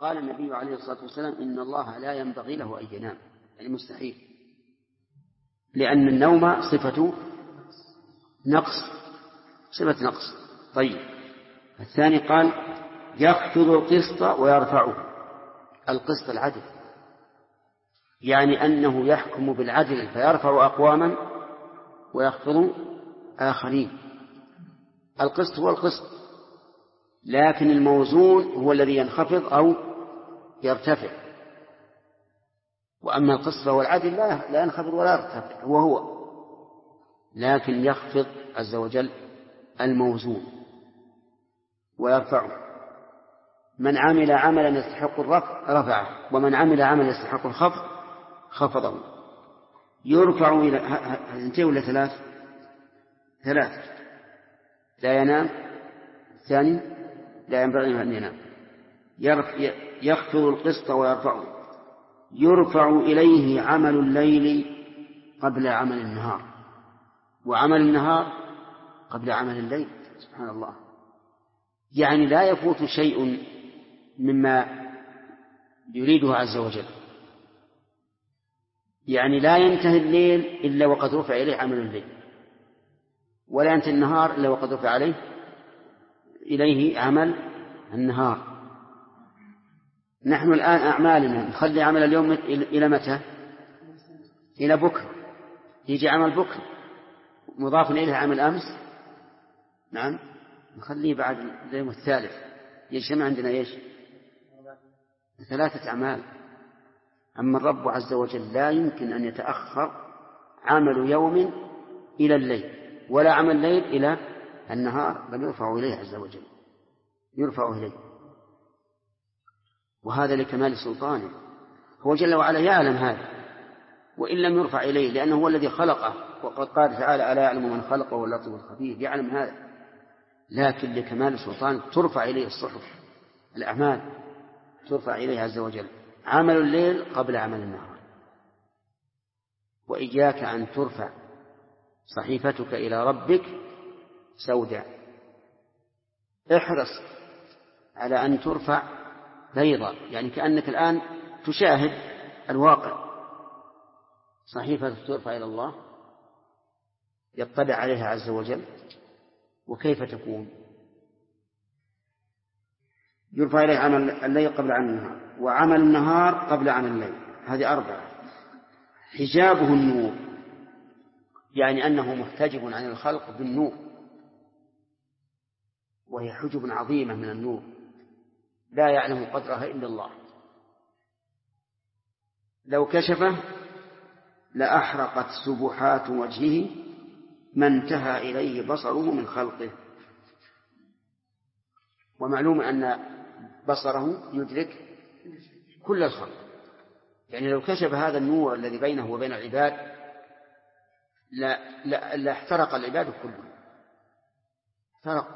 قال النبي عليه الصلاة والسلام إن الله لا ينبغي له أن ينام، يعني مستحيل، لأن النوم صفة نقص، صفة نقص. طيب الثاني قال يخفض القسط ويرفعه. القسط العدل، يعني أنه يحكم بالعدل فيرفع أقواما ويخفض آخرين. القسط هو القسط، لكن الموزون هو الذي ينخفض أو يرتفع. وأما القسط فهو العدل لا ينخفض ولا يرتفع، هو لكن يخفض عز وجل الموزون ويرفعه. من عمل عملا يستحق الرفع رفعه، ومن عمل عملا يستحق الخفض خفضه. يرفع إلى اثنتين ولا ثلاث. لا ينام، الثاني لا ينبغي أن ينام. يخفض القسط ويرفعه. يرفع إليه عمل الليل قبل عمل النهار، وعمل النهار قبل عمل الليل. سبحان الله، يعني لا يفوت شيء مما يريده عز وجل، يعني لا ينتهي الليل إلا وقد رفع إليه عمل الليل، ولا ينتهي النهار إلا وقد رفع إليه عمل النهار. نحن الآن أعمالنا نخلي عمل اليوم إلى متى؟ إلى بكرة، يجي عمل بكرة مضاف إليه عمل أمس، نعم نخليه بعد اليوم الثالث. يجمع عندنا إيش؟ 3 أعمال. أما الرب عز وجل لا يمكن أن يتأخر عمل يوم إلى الليل، ولا عمل الليل إلى النهار، بل يرفع إليه عز وجل، يرفع إليه. وهذا لكمال سلطانه، هو جل وعلا يعلم هذا، وإن لم يرفع إليه لأنه هو الذي خلقه، وقد قال تعالى ألا يعلم من خلقه واللطيف الخبير، يعلم هذا، لكن لكمال سلطانه ترفع إليه الصحف، الأعمال ترفع إليه عز وجل، عمل الليل قبل عمل النهار. وإياك أن ترفع صحيفتك إلى ربك سوداء، احرص على أن ترفع بيضاء، يعني كأنك الآن تشاهد الواقع. صحيفة ترفع إلى الله يطلع عليها عز وجل، وكيف تكون؟ يرفع إليه عمل الليل قبل عمل النهار، وعمل النهار قبل عمل الليل، هذه 4. حجابه النور، يعني أنه محتجب عن الخلق بالنور، وهي حجب عظيمة من النور لا يعلم قدرها إلا الله، لو كشفه لأحرقت سبحات وجهه ما انتهى إليه بصره من خلقه. ومعلوم أن بصره يدرك كل الخلق، يعني لو كشف هذا النور الذي بينه وبين العباد لا احترق العباد كلهم، احترق.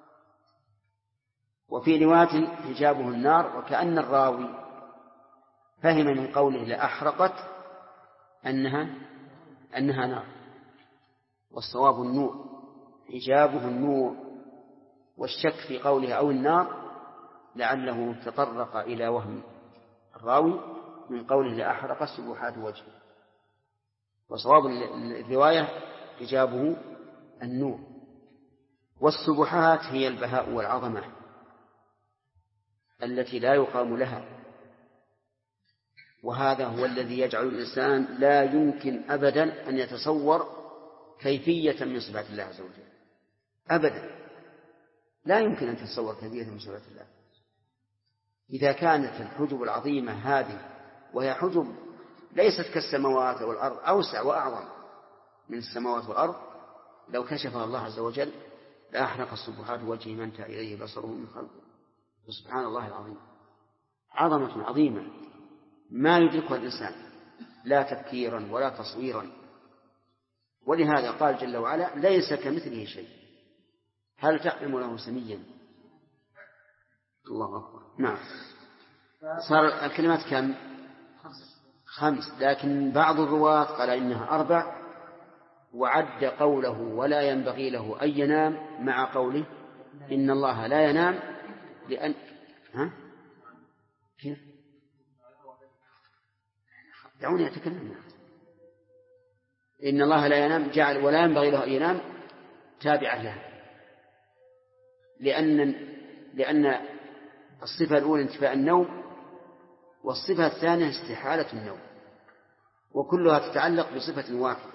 وفي رواية حجابه النار، وكأن الراوي فهم من قوله لأحرقت أنها نار، والصواب النور، حجابه النور. والشك في قوله أو النار لعله تطرق إلى وهم الراوي من قوله لأحرق سبحات وجهه، وصواب الرواية حجابه النور. والسبحات هي البهاء والعظمة التي لا يقام لها، وهذا هو الذي يجعل الإنسان لا يمكن أبدا أن يتصور كيفية من صفات الله عز وجل، أبدا لا يمكن أن تتصور كيفية من صفات الله. إذا كانت الحجب العظيمة هذه، وهي حجب ليست كالسماوات والأرض، أوسع وأعظم من السماوات والأرض، لو كشفها الله عز وجل لأحرق السبحات وجهه ما انتهى إليه بصره من خلقه. سبحان الله العظيم، عظمة عظيمة ما يدركها الإنسان لا تفكيرا ولا تصويرا. ولهذا قال جل وعلا ليس كمثله شيء، هل تعلم له سميا؟ الله أكبر. نعم، صار الكلمات كم؟ 5، لكن بعض الرواة قال إنها 4، وعد قوله ولا ينبغي له أن ينام مع قوله إن الله لا ينام، لأن كيف؟ دعوني أتكلم. إن الله لا ينام جعل ولا ينبغي له أن ينام تابعا له، لأن الصفة الأولى انتفاء النوم، والصفة الثانية استحالة النوم، وكلها تتعلق بصفة واحدة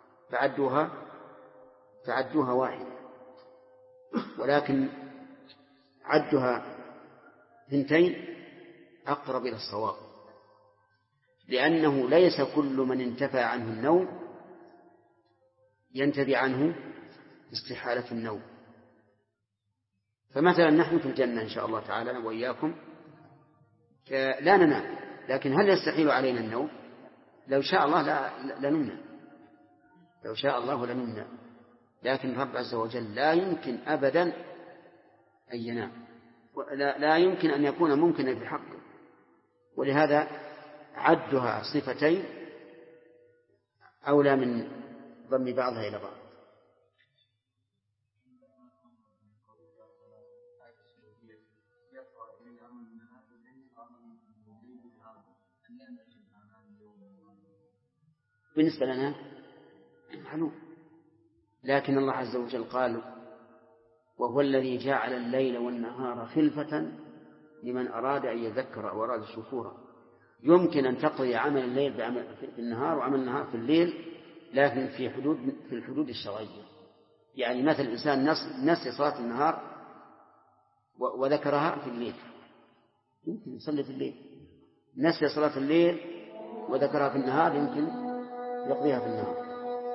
فعدوها واحدة، ولكن عدها ثنتين أقرب إلى الصواب، لأنه ليس كل من انتفى عنه النوم ينتفي عنه استحالة النوم. فمثلا نحن في الجنة إن شاء الله تعالى وإياكم لا ننام، لكن هل يستحيل علينا النوم؟ لو شاء الله لنمنا، لو شاء الله لنمنا، لكن رب عز وجل لا يمكن أبدا أن ينام، لا يمكن أن يكون ممكنا في حقه، ولهذا عدها صفتين أولى من ضم بعضها إلى بعض. بالنسبة لنا معلوم، لكن الله عز وجل قال: وهو الذي جعل الليل والنهار خلفة لمن أراد أن يذكر أو أراد شكورا. يمكن أن تقضي عمل الليل في النهار وعمل النهار في الليل، لكن في الحدود الشرعية. يعني مثل الإنسان نسي صلاة النهار وذكرها في الليل، يمكن يصلي في الليل. نسي صلاة الليل وذكرها في النهار، يمكن يقضيها في النهار.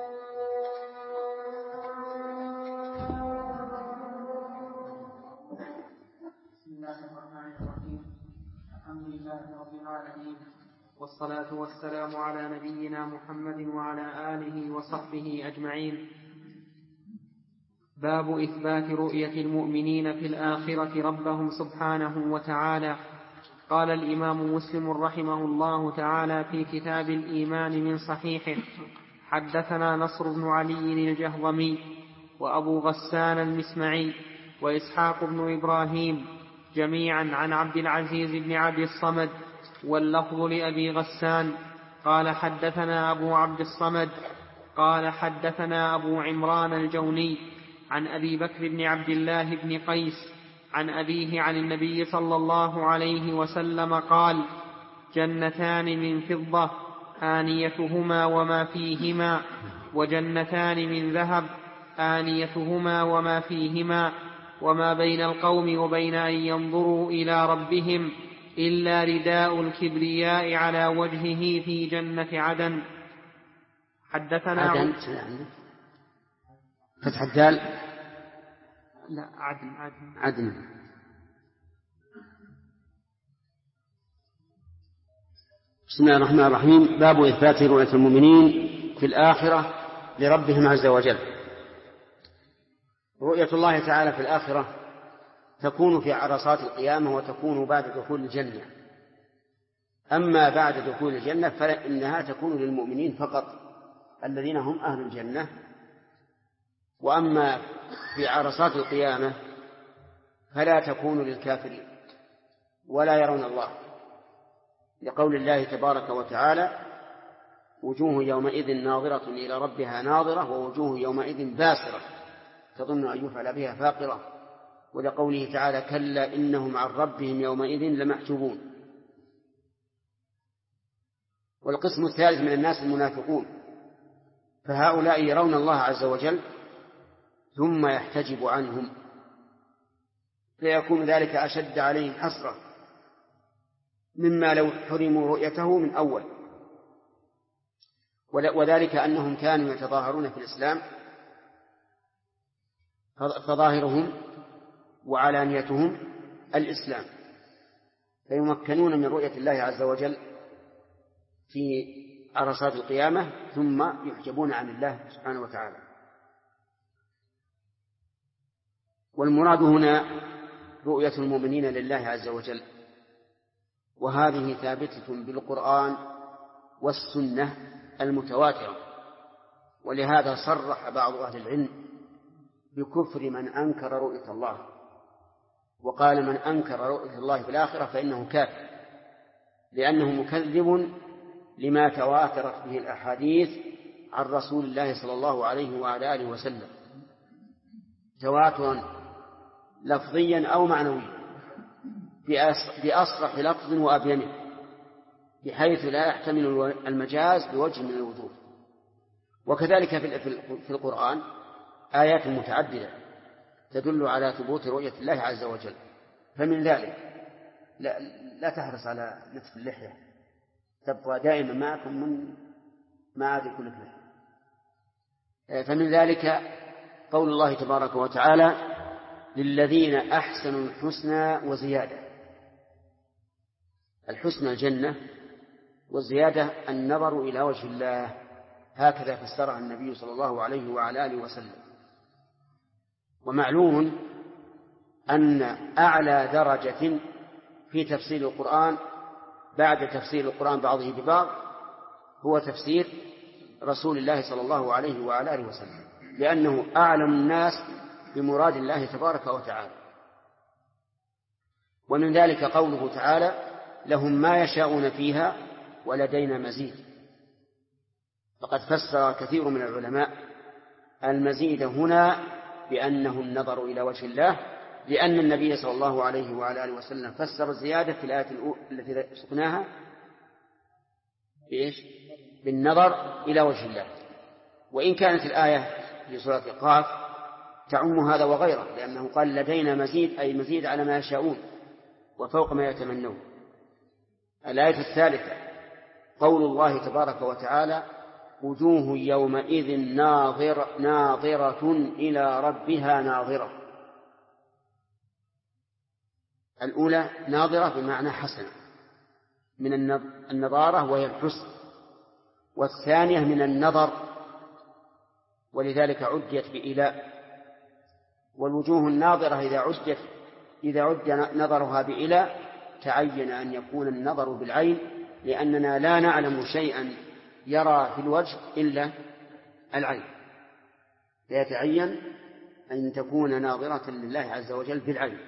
بسم الله الرحمن الرحيم. الحمد لله رب العالمين، والصلاة والسلام على نبينا محمد وعلى آله وصحبه أجمعين. باب إثبات رؤية المؤمنين في الآخرة ربهم سبحانه وتعالى. قال الإمام مسلم رحمه الله تعالى في كتاب الإيمان من صحيحه: حدثنا نصر بن علي الجهضمي وأبو غسان المسمعي وإسحاق بن إبراهيم جميعا عن عبد العزيز بن عبد الصمد، واللفظ لأبي غسان قال: حدثنا أبو عبد الصمد قال: حدثنا أبو عمران الجوني عن أبي بكر بن عبد الله بن قيس عن أبيه عن النبي صلى الله عليه وسلم قال: جنتان من فضة آنيتهما وما فيهما، وجنتان من ذهب آنيتهما وما فيهما، وما بين القوم وبين أن ينظروا إلى ربهم إلا رداء الكبرياء على وجهه في جنة عدن. حدثنا عدن فتح الدال، لا عدن. بسم الله الرحمن الرحيم. باب إثبات رؤية المؤمنين في الآخرة لربهم عز وجل. رؤية الله تعالى في الآخرة تكون في عرصات القيامة، وتكون بعد دخول الجنة. أما بعد دخول الجنة فإنها تكون للمؤمنين فقط الذين هم أهل الجنة، وأما في عرصات القيامة فلا تكون للكافرين ولا يرون الله، لقول الله تبارك وتعالى: وجوه يومئذ ناظرة إلى ربها ناظرة، ووجوه يومئذ باسرة تظن أن يفعل بها فاقرة، ولقوله تعالى: كلا إنهم عن ربهم يومئذ لمحجوبون. والقسم الثالث من الناس المنافقون، فهؤلاء يرون الله عز وجل ثم يحتجب عنهم، فيكون ذلك أشد عليهم حسرة مما لو حرموا رؤيته من أول. وذلك أنهم كانوا يتظاهرون في الإسلام، فظاهرهم وعلانيتهم الإسلام، فيمكنون من رؤية الله عز وجل في عرصات القيامة ثم يحجبون عن الله سبحانه وتعالى. والمراد هنا رؤية المؤمنين لله عز وجل، وهذه ثابتة بالقرآن والسنة المتواترة. ولهذا صرح بعض أهل العلم بكفر من أنكر رؤية الله، وقال: من أنكر رؤية الله في الآخرة فإنه كافر. لأنه مكذب لما تواترت به الأحاديث عن رسول الله صلى الله عليه وعلى آله وسلم تواترا لفظيا أو معنويا بأصرح لفظ وأبينه، بحيث لا يحتمل المجاز بوجه من الوجوه. وكذلك في القرآن آيات متعددة تدل على ثبوت رؤية الله عز وجل. فمن ذلك لا تحرص على نتف اللحية، تبقى دائما معكم من ما عاد يكون لك لحية. فمن ذلك قول الله تبارك وتعالى: للذين أحسنوا الحسنى وزيادة. الحسنى الجنة، والزيادة النظر إلى وجه الله، هكذا فسرها النبي صلى الله عليه وعلى آله وسلم. ومعلوم أن أعلى درجة في تفسير القرآن بعد تفسير القرآن بعضه ببعض هو تفسير رسول الله صلى الله عليه وعلى آله وسلم، لأنه أعلم الناس بمراد الله تبارك وتعالى. ومن ذلك قوله تعالى: لهم ما يشاءون فيها ولدينا مزيد. فقد فسر كثير من العلماء المزيد هنا بأنه النظر إلى وجه الله، لأن النبي صلى الله عليه وعلى آله وسلم فسر الزيادة في الآية التي سقناها بالنظر إلى وجه الله. وإن كانت الآية في سورة قاف تعم هذا وغيره، لأنه قال لدينا مزيد، أي مزيد على ما يشاءون وفوق ما يتمنون. الآية الثالثة قول الله تبارك وتعالى: وجوه يومئذ ناظرة إلى ربها ناظرة. الأولى ناظرة بمعنى حسنة من النظارة وهي الحسن، والثانية من النظر ولذلك عديت بإلاء. والوجوه الناظرة إذا عد نظرها بإلاء تعين أن يكون النظر بالعين، لأننا لا نعلم شيئا يرى في الوجه إلا العين، فيتعين أن تكون ناظرة لله عز وجل بالعين.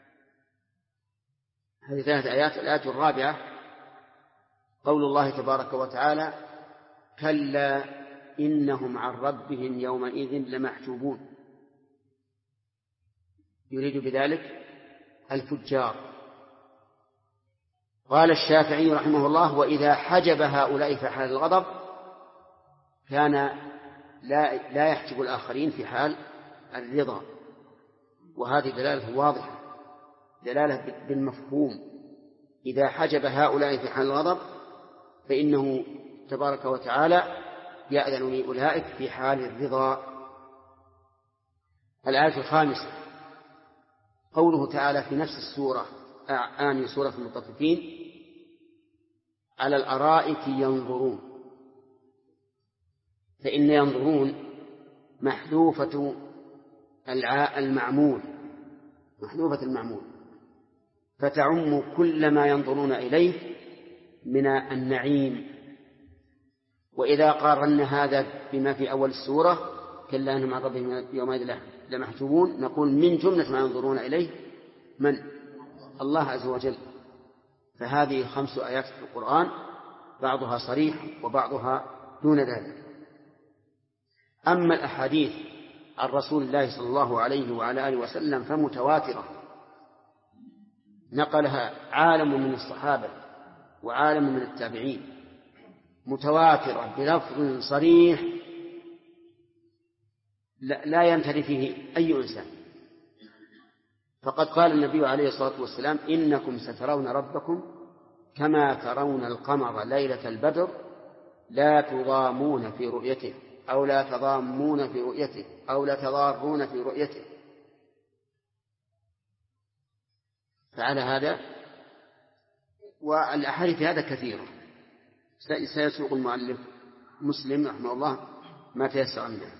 هذه 3 آيات. الآية الرابعة قول الله تبارك وتعالى: كلا إنهم عن ربهم يومئذ لمحجوبون. يريد بذلك الفجار. قال الشافعي رحمه الله: وإذا حجب هؤلاء في حال الغضب كان لا يحجب الآخرين في حال الرضا. وهذه دلالة واضحة، دلالة بالمفهوم. إذا حجب هؤلاء في حال الغضب فإنه تبارك وتعالى يأذن لأولئك في حال الرضا. الآية الخامسة قوله تعالى في نفس السورة آني سورة المطففين: على الأرائك ينظرون. فإن ينظرون محذوفة المعمول، محذوفة المعمول، فتعم كل ما ينظرون إليه من النعيم. وإذا قارن هذا بما في أول السورة كلا إنهم عن ربهم يومئذ لمحجوبون، نقول من جملة ما ينظرون إليه من؟ الله عز وجل. فهذه 5 آيات في القرآن، بعضها صريح وبعضها دون ذلك. أما الأحاديث عن رسول الله صلى الله عليه وعلى آله وسلم فمتواترة، نقلها عالم من الصحابة وعالم من التابعين، متواترة بلفظ صريح لا ينتري فيه أي إنسان. فقد قال النبي عليه الصلاة والسلام: إنكم سترون ربكم كما ترون القمر ليلة البدر لا تضامون في رؤيته أو لا تضامون في رؤيته أو لا تضارون في رؤيته. فعلى هذا والأحاديث هذا كثيرة، سيسوق المؤلف مسلم رحمه الله ما تيسر منه.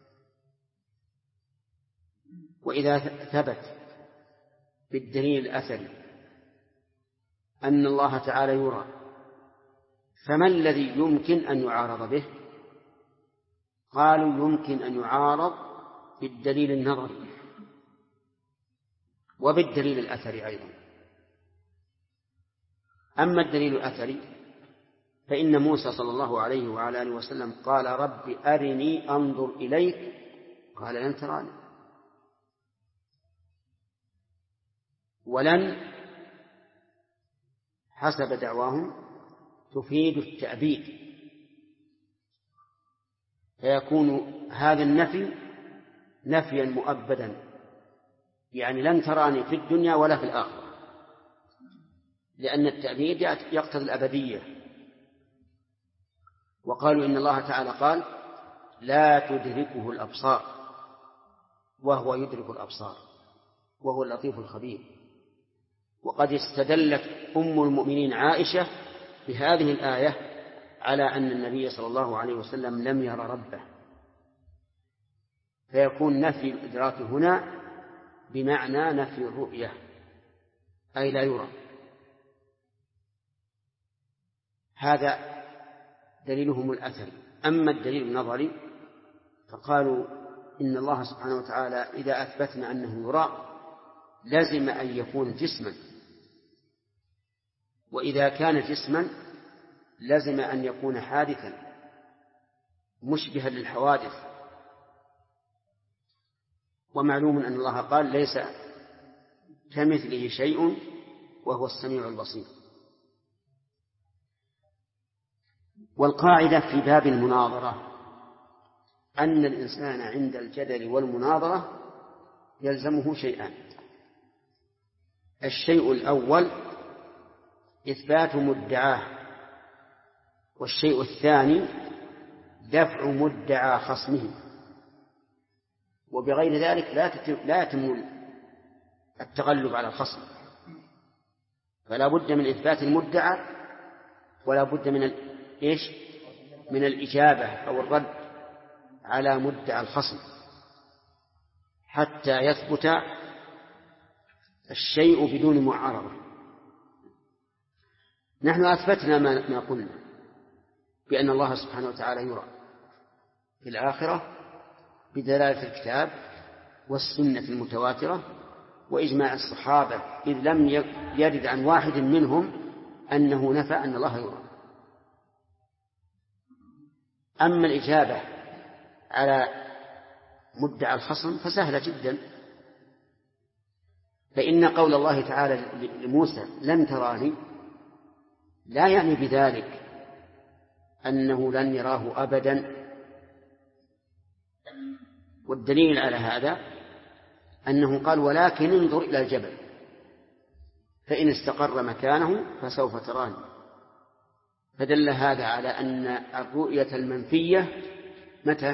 وإذا ثبت بالدليل الأثري أن الله تعالى يرى، فما الذي يمكن أن يعارض به؟ قالوا يمكن أن يعارض بالدليل النظري وبالدليل الأثري أيضا. أما الدليل الأثري فإن موسى صلى الله عليه وعلى آله وسلم قال رب أرني أنظر إليك قال لن تراني. ولن حسب دعواهم تفيد التأبيد، فيكون هذا النفي نفيا مؤبدا، يعني لن تراني في الدنيا ولا في الآخرة، لأن التأبيد يقتضي الأبدية. وقالوا إن الله تعالى قال لا تدركه الأبصار وهو يدرك الأبصار وهو اللطيف الخبير. وقد استدلت أم المؤمنين عائشة بهذه الآية على أن النبي صلى الله عليه وسلم لم ير ربه، فيكون نفي الإدراك هنا بمعنى نفي الرؤية، أي لا يرى. هذا دليلهم الأثري. أما الدليل النظري فقالوا إن الله سبحانه وتعالى إذا أثبتنا أنه يرى لازم أن يكون جسما، وإذا كان جسما لازم أن يكون حادثا مشبها للحوادث. ومعلوم أن الله قال ليس كمثله شيء وهو السميع البصير. والقاعدة في باب المناظرة أن الإنسان عند الجدل والمناظرة يلزمه شيئان: الشيء الأول إثبات مدعاه، والشيء الثاني دفع مدعى خصمه. وبغير ذلك لا يتم التغلب على الخصم، فلا بد من إثبات المدعى ولا بد من الإجابة أو الرد على مدعى الخصم حتى يثبت الشيء بدون معارضة. نحن أثبتنا ما قلنا بأن الله سبحانه وتعالى يرى في الآخرة بدلالة الكتاب والسنة المتواترة وإجماع الصحابة، إذ لم يرد عن واحد منهم أنه نفى أن الله يرى. أما الإجابة على مدعى الخصم فسهلة جدا، فإن قول الله تعالى لموسى لن تراني لا يعني بذلك أنه لن يراه أبدا. والدليل على هذا أنه قال ولكن انظر إلى الجبل فإن استقر مكانه فسوف تراني، فدل هذا على أن الرؤية المنفية متى؟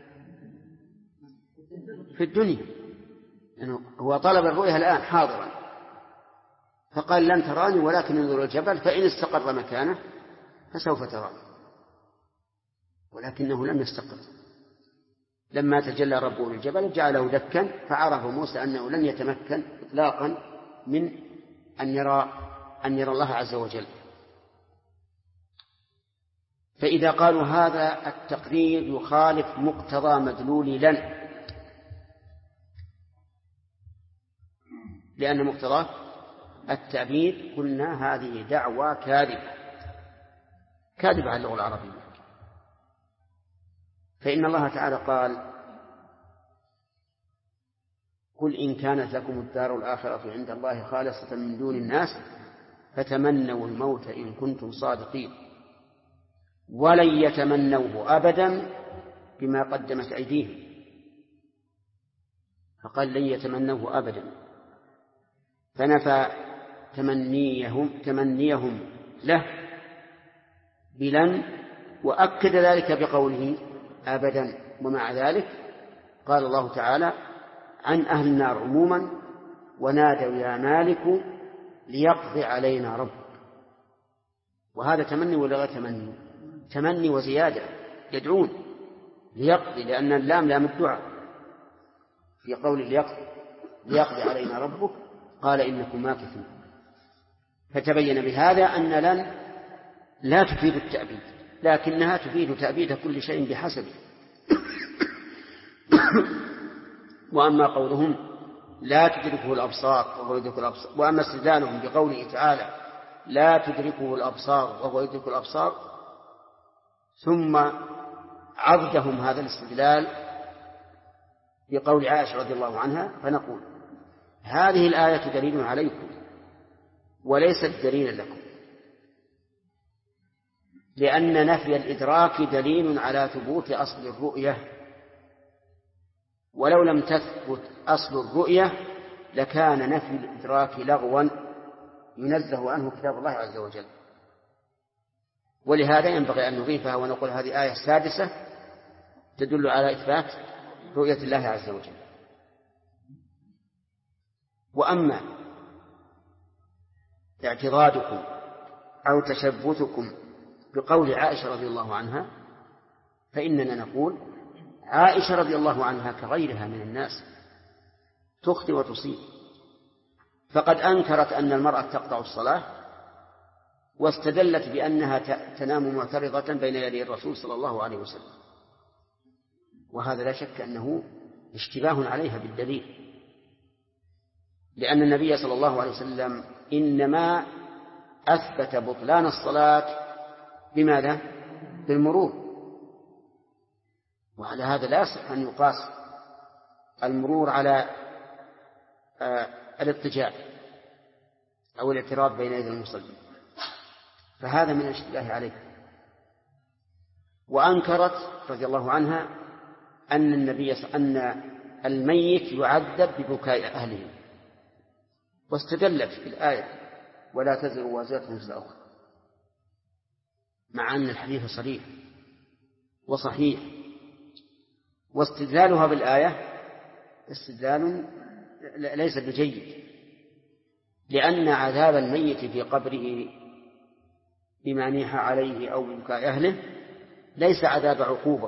في الدنيا، يعني هو طلب الرؤية الآن حاضرا، فقال لن تراني ولكن انظر إلى الجبل فإن استقر مكانه فسوف تراني، ولكنه لم يستقر. لما تجلى ربه للجبل جعله دكا، فعرف موسى أنه لن يتمكن إطلاقا من أن يرى الله عز وجل. فإذا قالوا هذا التقرير يخالف مقتضى مدلول لن، لأن مقتضى التعبير قلنا هذه دعوى كاذبة عن اللغة العربية. فإن الله تعالى قال قل إن كانت لكم الدار الآخرة عند الله خالصة من دون الناس فتمنوا الموت إن كنتم صادقين ولن يتمنوه أبدا بما قدمت أيديهم. فقال لن يتمنوه أبدا، فنفى تمنيهم له بلن، وأكد ذلك بقوله أبدا. ومع ذلك قال الله تعالى عن أهل النار عموما ونادوا يا مالك ليقضي علينا ربك. وهذا تمني ولا غير تمني؟ تمني وزيادة، يدعون ليقضي، لأن اللام لام الدعاء. في قول ليقضي علينا ربك قال إنكم ماكثون. فتبين بهذا أن لن لا تفيد التأبيد، لكنها تفيد تأبيد كل شيء بحسبه. وأما قولهم لا تدركه الأبصار وهو يدرك الأبصار، وأما استدلالهم بقوله تعالى لا تدركه الأبصار وهو يدرك الأبصار، ثم عضدهم هذا الاستدلال بقول عائشة رضي الله عنها، فنقول هذه الآية دليل عليكم وليست دليلا لكم، لأن نفي الإدراك دليل على ثبوت أصل الرؤية، ولو لم تثبت أصل الرؤية لكان نفي الإدراك لغوا ينزه عنه كتاب الله عز وجل. ولهذا ينبغي أن نضيفها ونقول هذه الآية السادسة تدل على إثبات رؤية الله عز وجل. وأما اعتراضكم أو تشبثكم بقول عائشة رضي الله عنها، فإننا نقول عائشة رضي الله عنها كغيرها من الناس تخطئ وتصيب، فقد أنكرت أن المرأة تقطع الصلاة واستدلت بأنها تنام معترضة بين يدي الرسول صلى الله عليه وسلم، وهذا لا شك أنه اشتباه عليها بالدليل، لأن النبي صلى الله عليه وسلم إنما أثبت بطلان الصلاة بماذا؟ بالمرور، وعلى هذا لا يصح أن يقاس المرور على الاضطجاع أو الاعتراض بين يدي المصلي، فهذا من الاشتباه عليه. وأنكرت رضي الله عنها أن الميت يعذب ببكاء أهله، واستدلت بالآية ولا تزر وازرة وزر أخرى، مع أن الحديث صريح وصحيح. واستدلالها بالآية استدلال ليس بجيد، لأن عذاب الميت في قبره بما نيح عليه أو ببكاء أهله ليس عذاب عقوبة،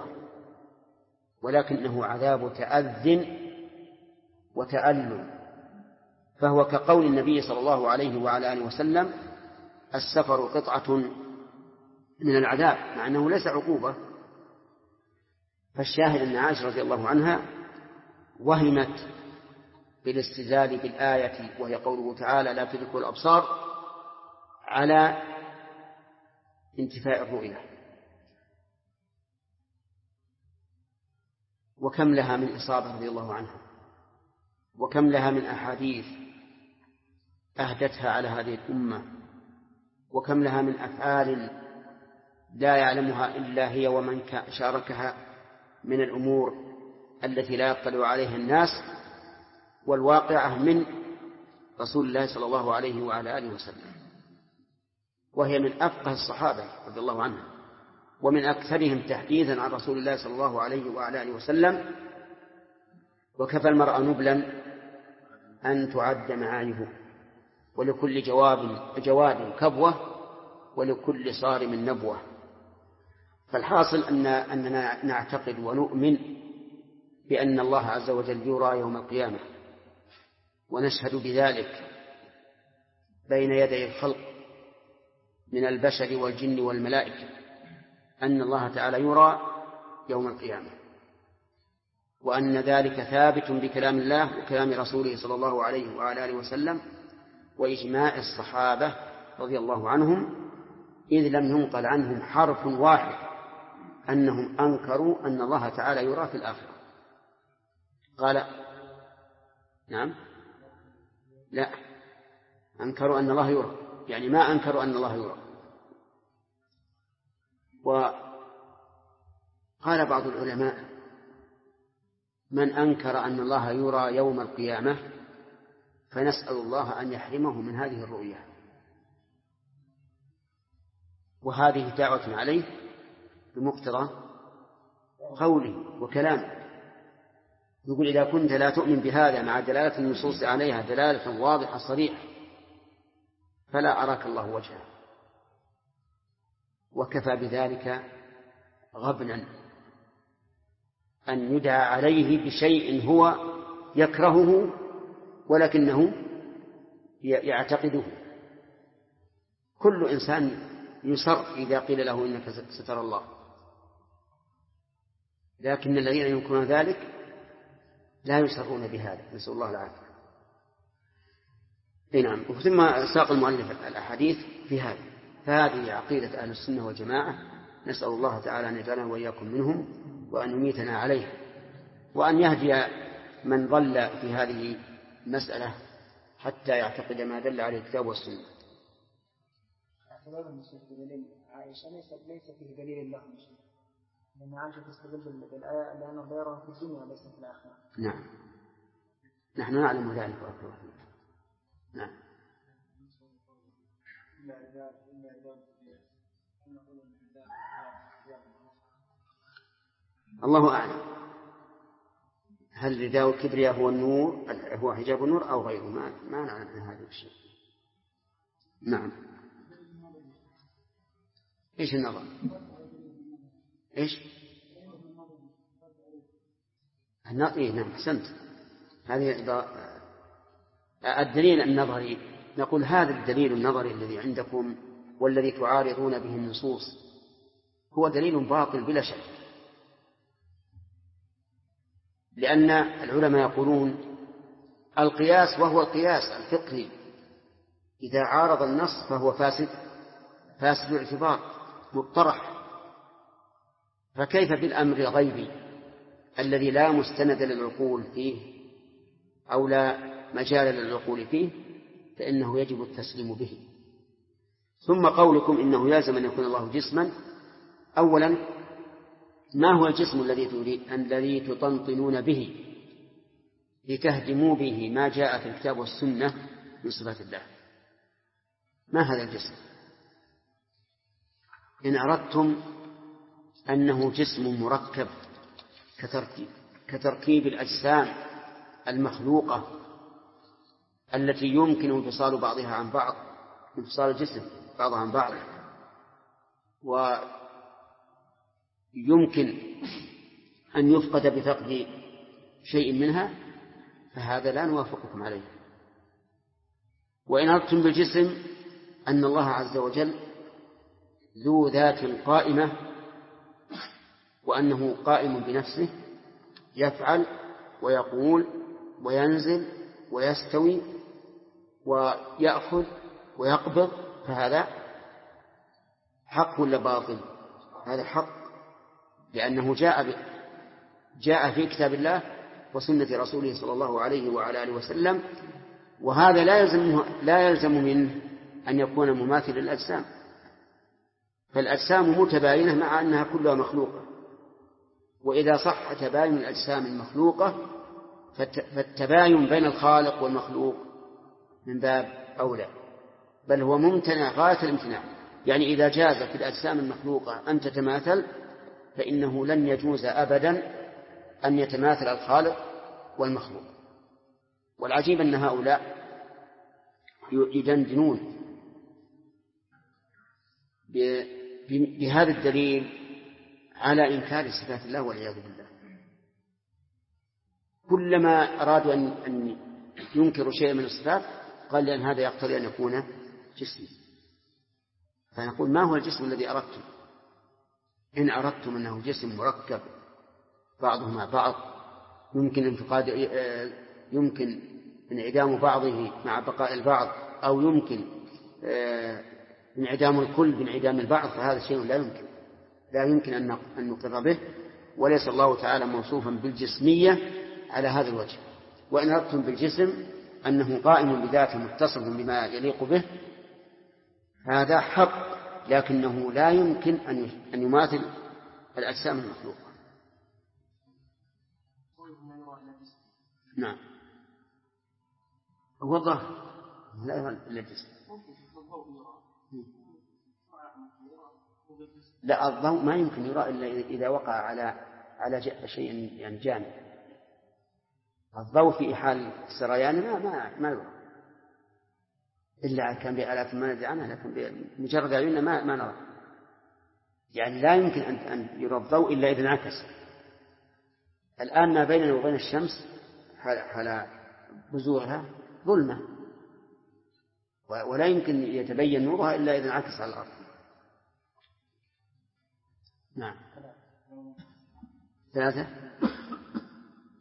ولكنه عذاب تأذن وتألم، فهو كقول النبي صلى الله عليه وعلى آله وسلم السفر قطعة من العذاب، مع أنه ليس عقوبة. فالشاهد أن عائشة رضي الله عنها وهمت بالاستدلال بالآية وهي قوله تعالى لا تدركه الأبصار على انتفاء الرؤية. وكم لها من إصابة رضي الله عنها، وكم لها من أحاديث أهدتها على هذه الأمة، وكم لها من أفعال لا يعلمها إلا هي ومن شاركها من الأمور التي لا يطلع عليها الناس، والواقعة من رسول الله صلى الله عليه وعلى آله وسلم، وهي من أفقه الصحابة رضي الله عنهم ومن أكثرهم تحديثا عن رسول الله صلى الله عليه وعلى آله وسلم. وكفى المرء نبلا أن تعد معانيه، ولكل جواد كبوة ولكل صارم نبوة. فالحاصل أننا نعتقد ونؤمن بأن الله عز وجل يرى يوم القيامة، ونشهد بذلك بين يدي الخلق من البشر والجن والملائكة أن الله تعالى يرى يوم القيامة، وأن ذلك ثابت بكلام الله وكلام رسوله صلى الله عليه وعلى آله وسلم وإجماع الصحابة رضي الله عنهم، إذ لم ينقل عنهم حرف واحد أنهم أنكروا أن الله تعالى يرى في الآخرة. قال نعم، لا، أنكروا أن الله يرى، يعني ما أنكروا أن الله يرى. وقال بعض العلماء من أنكر أن الله يرى يوم القيامة فنسأل الله أن يحرمه من هذه الرؤية، وهذه دعوة عليه بمقتضى قوله وكلامه. يقول إذا كنت لا تؤمن بهذا مع دلالة النصوص عليها دلالة واضحة صريحة فلا أراك الله وجهه، وكفى بذلك غبنا أن يدعى عليه بشيء هو يكرهه ولكنه يعتقده. كل إنسان يسر إذا قيل له إنك سترى الله، لكن الذين ينكرون ذلك لا يسرون بهذا، نسأل الله العافية. نعم. ثم ساق المؤلف الأحاديث في هذا. فهذه عقيدة أهل السنة والجماعة، نسأل الله تعالى أن يجعلنا وإياكم منهم وأن يميتنا عليه، وأن يهدي من ضل في هذه المسألة حتى يعتقد ما دل عليه الكتاب والسنة. عائشة ليس فيه دليل له، لأن عائشة تستدل بالآية لأنه ضيره في الدنيا وليس في الآخرة. نعم، نحن نعلم ذلك وأكبر. نعم. الله أعلم، هل رداء الكبرياء هو النور، هو حجاب النور أو غيره؟ ما نعلم هذا الشيء. نعم. إيش النظر؟ إيش النظر؟ نعم، أحسنت. هذه الدليل النظري، نقول هذا الدليل النظري الذي عندكم والذي تعارضون به النصوص هو دليل باطل بلا شك، لأن العلماء يقولون القياس وهو القياس الفقهي إذا عارض النص فهو فاسد الاعتبار مطرح، فكيف بالأمر الغيبي الذي لا مستند للعقول فيه أو لا مجال للعقول فيه، فإنه يجب التسليم به. ثم قولكم إنه يلزم أن يكون الله جسما، أولا ما هو الجسم الذي تطنطنون به لتهدموا به ما جاء في الكتاب والسنة من صفات الله؟ ما هذا الجسم؟ إن أردتم أنه جسم مركب كتركيب الأجسام المخلوقة التي يمكن انفصال بعضها عن بعض، انفصال الجسم بعضها عن بعض، ويمكن أن يفقد بفقد شيء منها، فهذا لا نوافقكم عليه. وإن أردتم بالجسم أن الله عز وجل ذو ذات قائمة، وأنه قائم بنفسه يفعل ويقول وينزل ويستوي ويأخذ ويقبض، فهذا حق ولا باطل؟ هذا حق، لأنه جاء في كتاب الله وسنة رسوله صلى الله عليه وعلى آله وسلم، وهذا لا يلزم منه أن يكون مماثل للأجسام، فالأجسام متباينة مع أنها كلها مخلوقة، وإذا صح تباين الأجسام المخلوقة فالتباين بين الخالق والمخلوق من باب أولى، بل هو ممتنع غاية الامتناع. يعني إذا جاز في الأجسام المخلوقة أن تتماثل، فإنه لن يجوز أبدا أن يتماثل الخالق والمخلوق. والعجيب أن هؤلاء يدندنون بهذا الدليل على إنكار صفات الله والعياذ بالله. كلما أرادوا أن ينكروا شيئا من الصفات قال لأن هذا يقتضي أن يكون جسما. فنقول ما هو الجسم الذي أردتم؟ إن أردتم أنه جسم مركب بعضه مع بعض يمكن انعدام بعضه مع بقاء البعض، أو يمكن انعدام الكل بانعدام البعض، فهذا شيء لا يمكن أن نقر به، وليس الله تعالى موصوفا بالجسمية على هذا الوجه. وإن أردتم بالجسم أنه قائم بذاته متصف بما يليق به، هذا حق، لكنه لا يمكن أن يماثل الأجسام المخلوقة. نعم، هو الظاهر لا يرى إلا الجسم. لا، الضوء ما يمكن يرى إلا إذا وقع على شيء يعني جامد. الضوء في حال السريان ما يرى إلا كان بآلات ما ندري عنها، لكن بمجرد عيوننا ما نرى. يعني لا يمكن أن يرى الضوء إلا إذا انعكس. الآن ما بيننا وبين الشمس على بزوغها ظلمة، ولا يمكن يتبين نورها إلا إذا انعكس على الأرض. نعم. 3.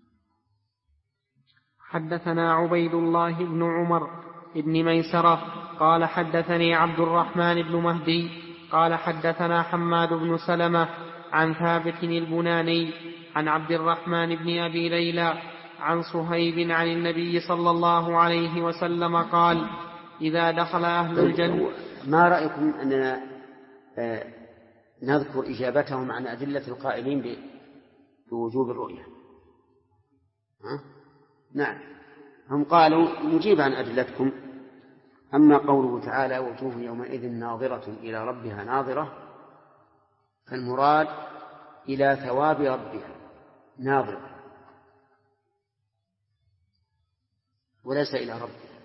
حدثنا عبيد الله بن عمر بن ميسرة قال حدثني عبد الرحمن بن مهدي قال حدثنا حماد بن سلمة عن ثابت البناني عن عبد الرحمن بن أبي ليلى عن صهيب عن النبي صلى الله عليه وسلم قال إذا دخل أهل الجنة. ما رأيكم أننا نذكر إجابتهم عن أدلة القائلين بوجوب الرؤية؟ نعم، هم قالوا نجيب عن أدلتكم. أما قوله تعالى وجوه يومئذ ناظرة إلى ربها ناظرة، فالمراد إلى ثواب ربها ناظرة وليس إلى ربها،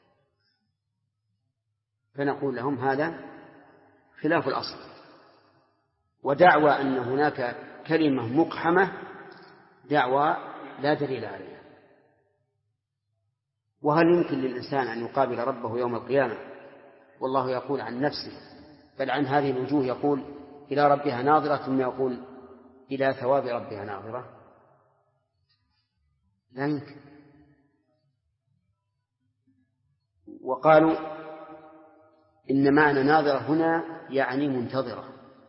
فنقول لهم هذا خلاف الأصل. ودعوى أن هناك كلمة مقحمة دعوى لا دليل عليها. وهل يمكن للإنسان أن يقابل ربه يوم القيامة والله يقول عن نفسه بل عن هذه الوجوه يقول إلى ربها ناظرة ثم يقول إلى ثواب ربها ناظرة؟ لا يمكن. وقالوا إن معنى ناظرة هنا يعني منتظرة،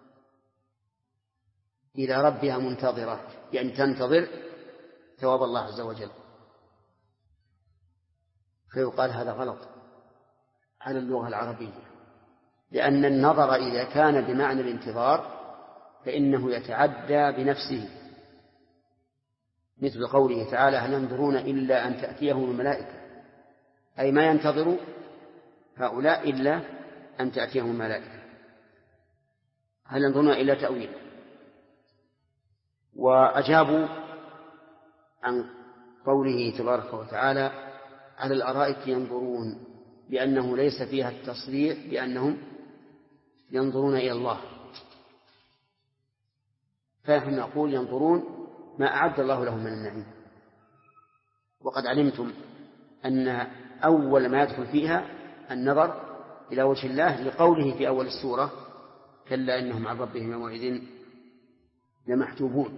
إلى ربها منتظرة يعني تنتظر ثواب الله عز وجل. فيقال هذا غلط على اللغة العربية، لأن النظر إذا كان بمعنى الانتظار فإنه يتعدى بنفسه، مثل قوله تعالى هل ينظرون إلا أن تأتيهم الملائكة، أي ما ينتظر هؤلاء إلا أن تأتيهم الملائكة، هل ينظرون إلا تأويل. وأجابوا عن قوله تبارك وتعالى على الأرائك ينظرون بأنه ليس فيها التصريح بأنهم ينظرون إلى الله، فنحن نقول ينظرون ما أعد الله لهم من النعيم. وقد علمتم أن أول ما يدخل فيها النظر إلى وجه الله لقوله في أول السورة كلا إنهم عن ربهم يومئذ لمحجوبون.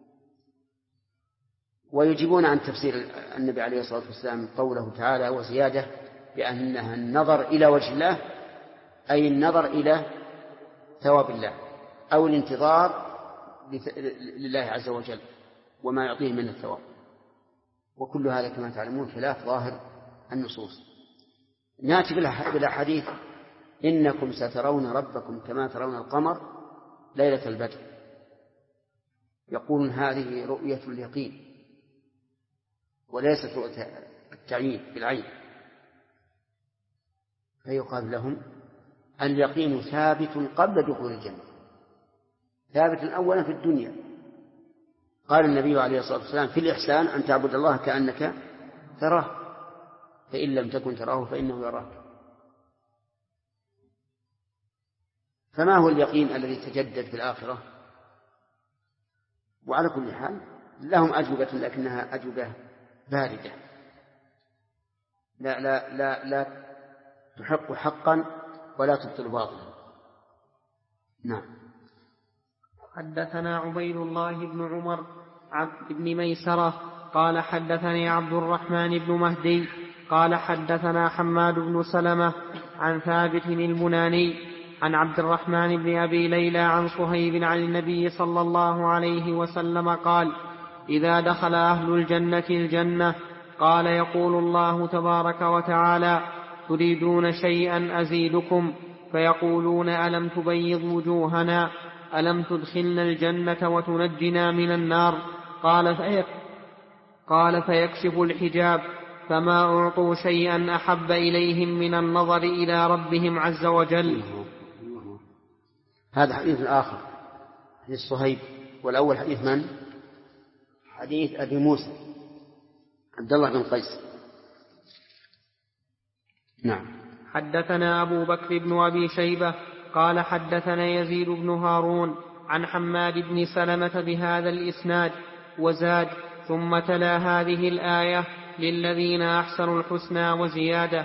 ويجيبون عن تفسير النبي عليه الصلاة والسلام قوله تعالى وزيادة بأنها النظر إلى وجه الله أي النظر إلى ثواب الله أو الانتظار لله عز وجل وما يعطيه من الثواب. وكل هذا كما تعلمون خلاف ظاهر النصوص. نأتي بالأحاديث إنكم سترون ربكم كما ترون القمر ليلة البدر، يقولون هذه رؤية اليقين وليست رؤية التعيين بالعين. فيقال لهم اليقين ثابت قبل دخول الجنة، ثابت أولا في الدنيا. قال النبي عليه الصلاة والسلام في الإحسان أن تعبد الله كأنك تراه فإن لم تكن تراه فإنه يراك. فما هو اليقين الذي تجدد في الآخرة؟ وعلى كل حال لهم أجوبة لكنها أجوبة باردة لا تحق حقا ولا تبطل باطلا. نعم. حدثنا عبيد الله بن عمر بن ميسرة قال حدثني عبد الرحمن بن مهدي قال حدثنا حماد بن سلمة عن ثابت البناني عن عبد الرحمن بن أبي ليلى عن صهيب عن النبي صلى الله عليه وسلم قال إذا دخل أهل الجنة الجنة قال يقول الله تبارك وتعالى تريدون شيئا أزيدكم فيقولون ألم تبيض وجوهنا ألم تدخلنا الجنة وتنجنا من النار قال فيكشف الحجاب فما أعطوا شيئا أحب إليهم من النظر إلى ربهم عز وجل. هذا حديث آخر حديث صهيب. والأول حديث من؟ حديث أبي موسى عبد الله بن قيس. نعم. حدثنا أبو بكر بن أبي شيبة قال حدثنا يزيد بن هارون عن حماد بن سلمة بهذا الإسناد وزاد ثم تلا هذه الآية للذين أحسنوا الحسنى وزيادة.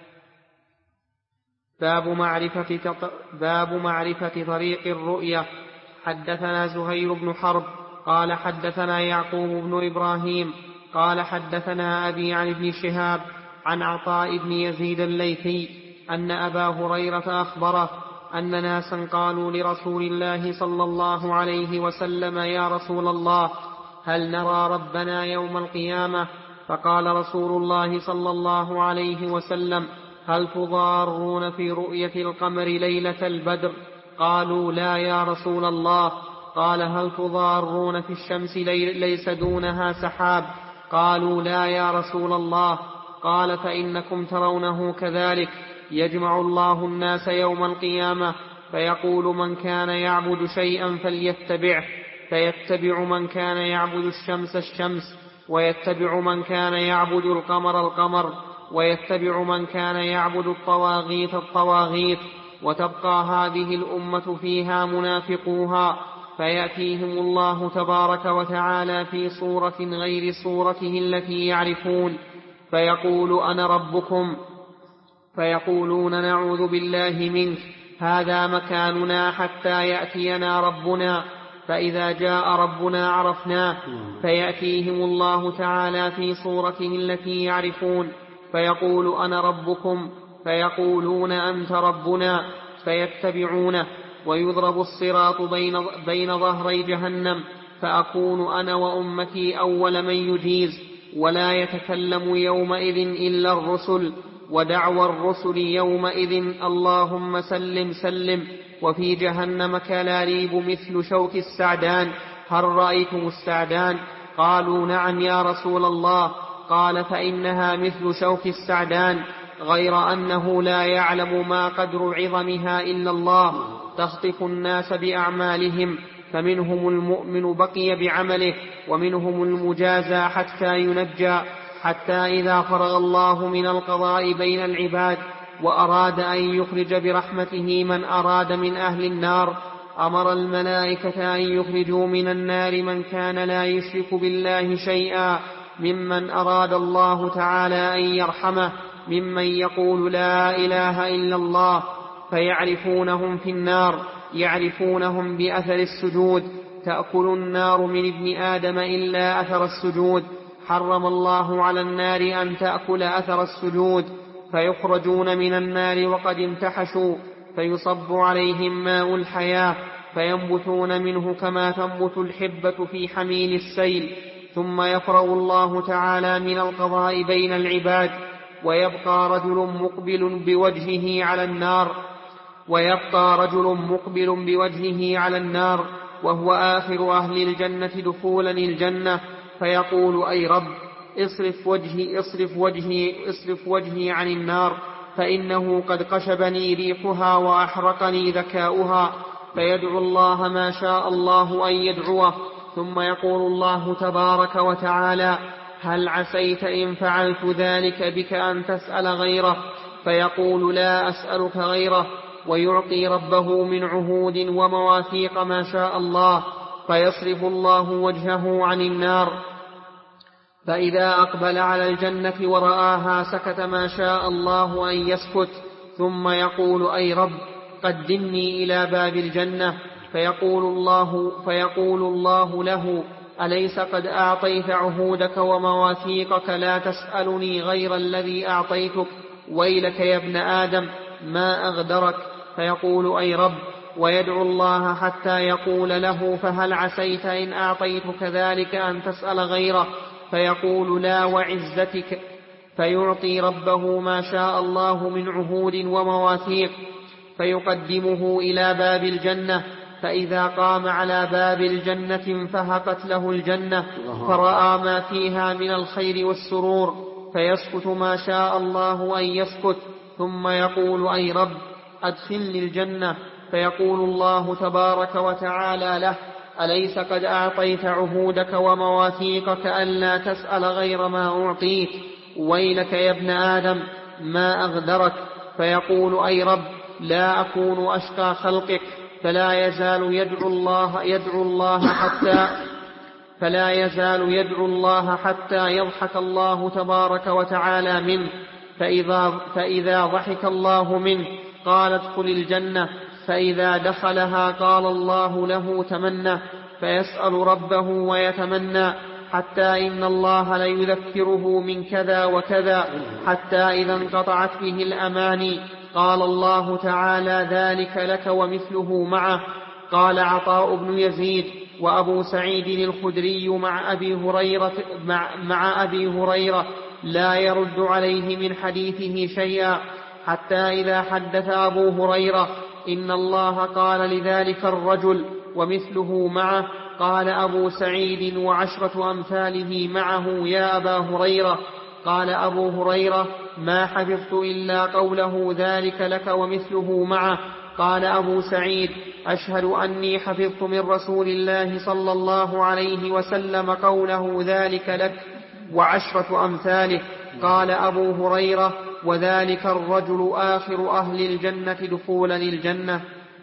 باب معرفة طريق الرؤية. حدثنا زهير بن حرب قال حدثنا يعقوب بن إبراهيم قال حدثنا أبي عن ابن شهاب عن عطاء بن يزيد الليثي أن أبا هريرة أخبره أن ناسا قالوا لرسول الله صلى الله عليه وسلم: يا رسول الله، هل نرى ربنا يوم القيامة؟ فقال رسول الله صلى الله عليه وسلم: هل تضارون في رؤية القمر ليلة البدر؟ قالوا: لا يا رسول الله. قال: هل تضارون في الشمس ليس دونها سحاب؟ قالوا: لا يا رسول الله. قال: فإنكم ترونه كذلك. يجمع الله الناس يوم القيامة فيقول: من كان يعبد شيئا فليتبعه، فيتبع من كان يعبد الشمس الشمس، ويتبع من كان يعبد القمر القمر، ويتبع من كان يعبد الطواغيت الطواغيت، وتبقى هذه الأمة فيها منافقوها، فيأتيهم الله تبارك وتعالى في صورة غير صورته التي يعرفون، فيقول: أنا ربكم، فيقولون: نعوذ بالله منك، هذا مكاننا حتى يأتينا ربنا، فإذا جاء ربنا عرفناه، فيأتيهم الله تعالى في صورته التي يعرفون، فيقول: أنا ربكم، فيقولون: أنت ربنا، فيتبعونه، ويضرب الصراط بين ظهري جهنم، فأكون أنا وأمتي أول من يجيز، ولا يتكلم يومئذ إلا الرسل، ودعوى الرسل يومئذ: اللهم سلم سلم. وفي جهنم كلاليب مثل شوك السعدان، هل رأيتم السعدان؟ قالوا: نعم يا رسول الله. قال: فإنها مثل شوك السعدان، غير أنه لا يعلم ما قدر عظمها إلا الله، تخطف الناس بأعمالهم، فمنهم المؤمن بقي بعمله، ومنهم المجازى حتى ينجى، حتى إذا فرغ الله من القضاء بين العباد وأراد أن يخرج برحمته من أراد من أهل النار، أمر الملائكة أن يخرجوا من النار من كان لا يشرك بالله شيئا، ممن أراد الله تعالى أن يرحمه، ممن يقول لا إله إلا الله، فيعرفونهم في النار، يعرفونهم بأثر السجود، تأكل النار من ابن آدم إلا أثر السجود، حرم الله على النار أن تأكل أثر السجود، فيخرجون من النار وقد انتحشوا، فيصب عليهم ماء الحياة، فينبتون منه كما تنبت الحبة في حميل السيل، ثم يفرغ الله تعالى من القضاء بين العباد، ويبقى رجل مقبل بوجهه على النار، وهو آخر أهل الجنة دخولا الجنة، فيقول: أي رب، اصرف وجهي عن النار، فإنه قد قشبني ريحها وأحرقني ذكاؤها، فيدعو الله ما شاء الله أن يدعوه، ثم يقول الله تبارك وتعالى: هل عسيت إن فعلت ذلك بك أن تسأل غيره؟ فيقول: لا أسألك غيره، ويعطي ربه من عهود ومواثيق ما شاء الله، فيصرف الله وجهه عن النار، فإذا أقبل على الجنة ورآها سكت ما شاء الله أن يسكت، ثم يقول: أي رب، قدمني إلى باب الجنة، فيقول الله له: أليس قد أعطيت عهودك ومواثيقك؟ لا تسألني غير الذي أعطيتك، ويلك يا ابن آدم، ما أغدرك. فيقول: أي رب، ويدعو الله حتى يقول له: فهل عسيت إن أعطيتك ذلك أن تسأل غيره؟ فيقول: لا وعزتك، فيعطي ربه ما شاء الله من عهود ومواثيق، فيقدمه إلى باب الجنة، فإذا قام على باب الجنة انفهقت له الجنة، فرأى ما فيها من الخير والسرور، فيسكت ما شاء الله أن يسكت، ثم يقول: أي رب، أدخلني الجنة. فيقول الله تبارك وتعالى له: أليس قد أعطيت عهودك ومواثيقك ألا تسأل غير ما أعطيت؟ ويلك يا ابن آدم، ما أغدرك. فيقول: أي رب، لا أكون أشقى خلقك. فلا يزال يدعو الله حتى يضحك الله تبارك وتعالى منه، فإذا ضحك الله منه قال: ادخل الجنة. فإذا دخلها قال الله له: تمنى. فيسأل ربه ويتمنى، حتى إن الله ليذكره من كذا وكذا، حتى إذا انقطعت به الأماني قال الله تعالى: ذلك لك ومثله معه. قال عطاء بن يزيد: وأبو سعيد الخدري مع أبي هريرة لا يرد عليه من حديثه شيئا، حتى إذا حدث أبو هريرة: إن الله قال لذلك الرجل ومثله معه، قال أبو سعيد: وعشرة أمثاله معه يا أبا هريرة. قال أبو هريرة: ما حفظت إلا قوله ذلك لك ومثله معه. قال أبو سعيد: أشهد أني حفظت من رسول الله صلى الله عليه وسلم قوله ذلك لك وعشرة أمثاله. قال أبو هريرة: وذلك الرجل آخر أهل الجنة دخولا الجنة.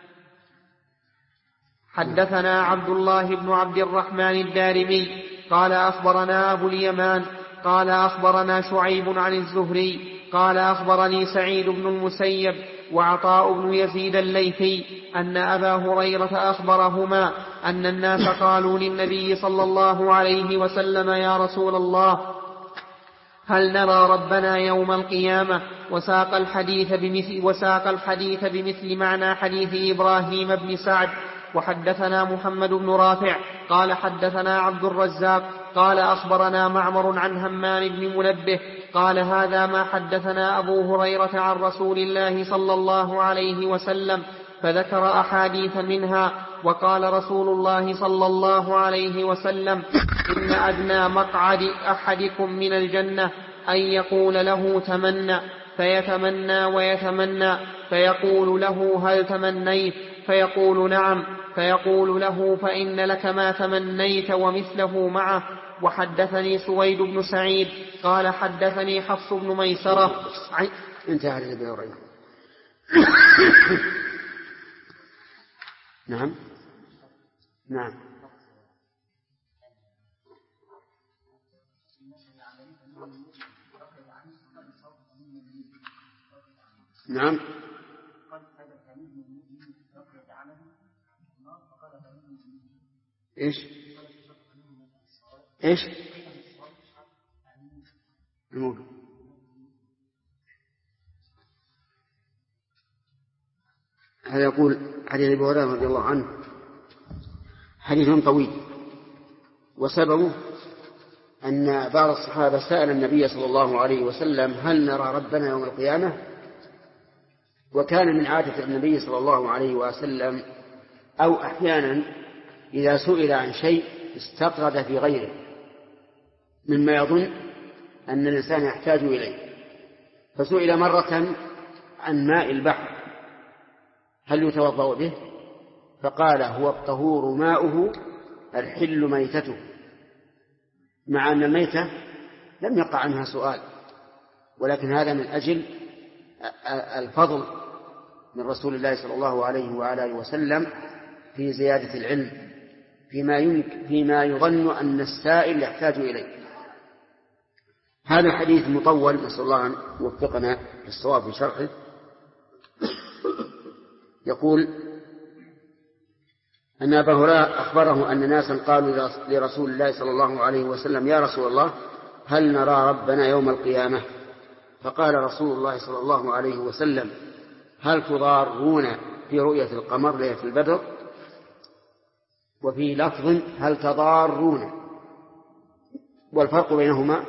حدثنا عبد الله بن عبد الرحمن الدارمي قال أخبرنا أبو اليمان قال أخبرنا شعيب عن الزهري قال أخبرني سعيد بن المسيب وعطاء بن يزيد الليثي أن أبا هريرة أخبرهما أن الناس قالوا للنبي صلى الله عليه وسلم: يا رسول الله، هل نرى ربنا يوم القيامة؟ وساق الحديث بمثل معنى حديث إبراهيم بن سعد. وحدثنا محمد بن رافع قال حدثنا عبد الرزاق قال أخبرنا معمر عن همام بن منبه قال: هذا ما حدثنا أبو هريرة عن رسول الله صلى الله عليه وسلم، فذكر أحاديث منها. وقال رسول الله صلى الله عليه وسلم: إن أدنى مقعد أحدكم من الجنة أن يقول له تمنى، فيتمنى ويتمنى، فيقول له: هل تمنيت؟ فيقول: نعم. فيقول له: فإن لك ما تمنيت ومثله معه. وحدثني سويد بن سعيد قال حدثني حفص بن ميسرة. انتهى النبي هريرة. نعم نعم نعم ايش الموضوع؟ هذا يقول حديث أبي هريرة رضي الله عنه حديث طويل، وسببه أن بعض الصحابة سأل النبي صلى الله عليه وسلم: هل نرى ربنا يوم القيامة؟ وكان من عادة النبي صلى الله عليه وسلم أو أحيانا إذا سئل عن شيء استطرد في غيره مما يظن أن الإنسان يحتاج إليه. فسئل مرة عن ماء البحر: هل يتوضأ به؟ فقال: هو الطهور ماؤه الحل ميتته، مع أن الميتة لم يقع عنها سؤال، ولكن هذا من أجل الفضل من رسول الله صلى الله عليه وآله وسلم في زيادة العلم فيما يظن أن السائل يحتاج إليه. هذا الحديث مطول، نسأل الله أن يوفقنا للصواب في شرحه. يقول أن أبا هريرة أخبره أن ناسا قالوا لرسول الله صلى الله عليه وسلم: يا رسول الله، هل نرى ربنا يوم القيامة؟ فقال رسول الله صلى الله عليه وسلم: هل تضارون في رؤية القمر ليلة البدر؟ وفي لفظ: هل تضارون؟ والفرق بينهما: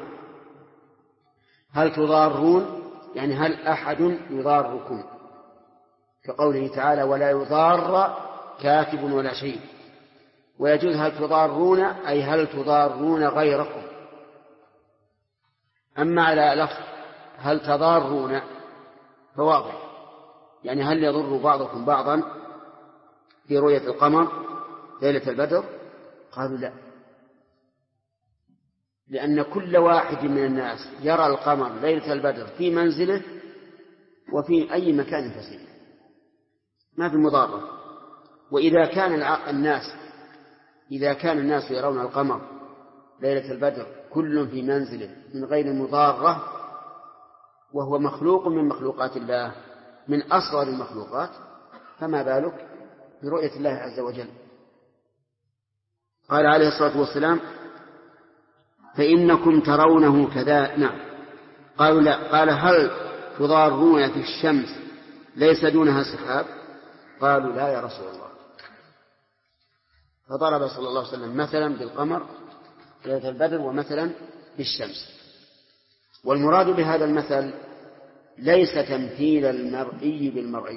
هل تضارون يعني هل أحد يضاركم، كقوله تعالى: ولا يضار كاتب ولا شيء. ويجوز هل تضارون أي هل تضارون غيركم. أما على لفظ هل تضارون فواضح، يعني هل يضر بعضكم بعضا في رؤية القمر ليلة البدر؟ قالوا لا، لأن كل واحد من الناس يرى القمر ليلة البدر في منزله وفي أي مكان فسيح، ما في مضارة. وإذا كان الناس يرون القمر ليلة البدر كل في منزله من غير مضارة، وهو مخلوق من مخلوقات الله، من أصغر المخلوقات، فما بالك برؤية الله عز وجل. قال عليه الصلاة والسلام: فإنكم ترونه كذا. نعم. قالوا لا. قال: هل تضارون في الشمس ليس دونها سحاب؟ قالوا لا يا رسول الله. فضرب صلى الله عليه وسلم مثلا بالقمر ليلة البدر ومثلا بالشمس. والمراد بهذا المثل ليس تمثيل المرئي بالمرئي،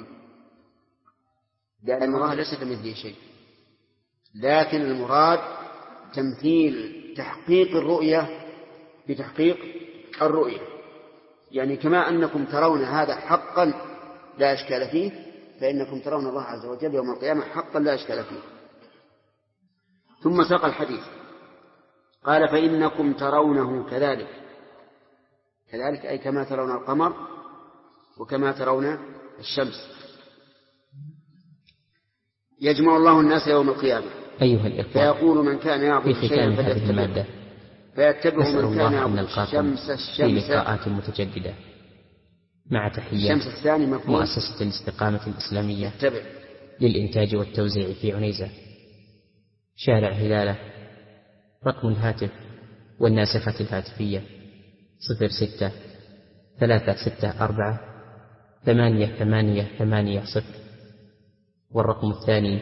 لأن الله ليس كمثله شيء، لكن المراد تمثيل تحقيق الرؤية بتحقيق الرؤية. يعني كما أنكم ترون هذا حقا لا إشكال فيه، فإنكم ترون الله عز وجل يوم القيامة حقا لا إشكال فيه. ثم ساق الحديث قال فإنكم ترونه كذلك، كذلك أي كما ترون القمر وكما ترون الشمس. يجمع الله الناس يوم القيامة أيها الإخوة، فيقول من كان يعبد شيئا فيتبعه من كان يعبد الشمس في لقاءات متجددة. مع تحيات مؤسسة الاستقامة الإسلامية للإنتاج والتوزيع في عنيزة، شارع هلالة. رقم الهاتف والناسخة الهاتفية 06-364-8880، والرقم الثاني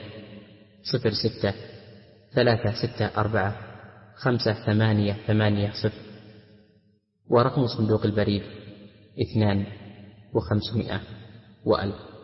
06-364-5880، ورقم صندوق البريد 2500 و1000.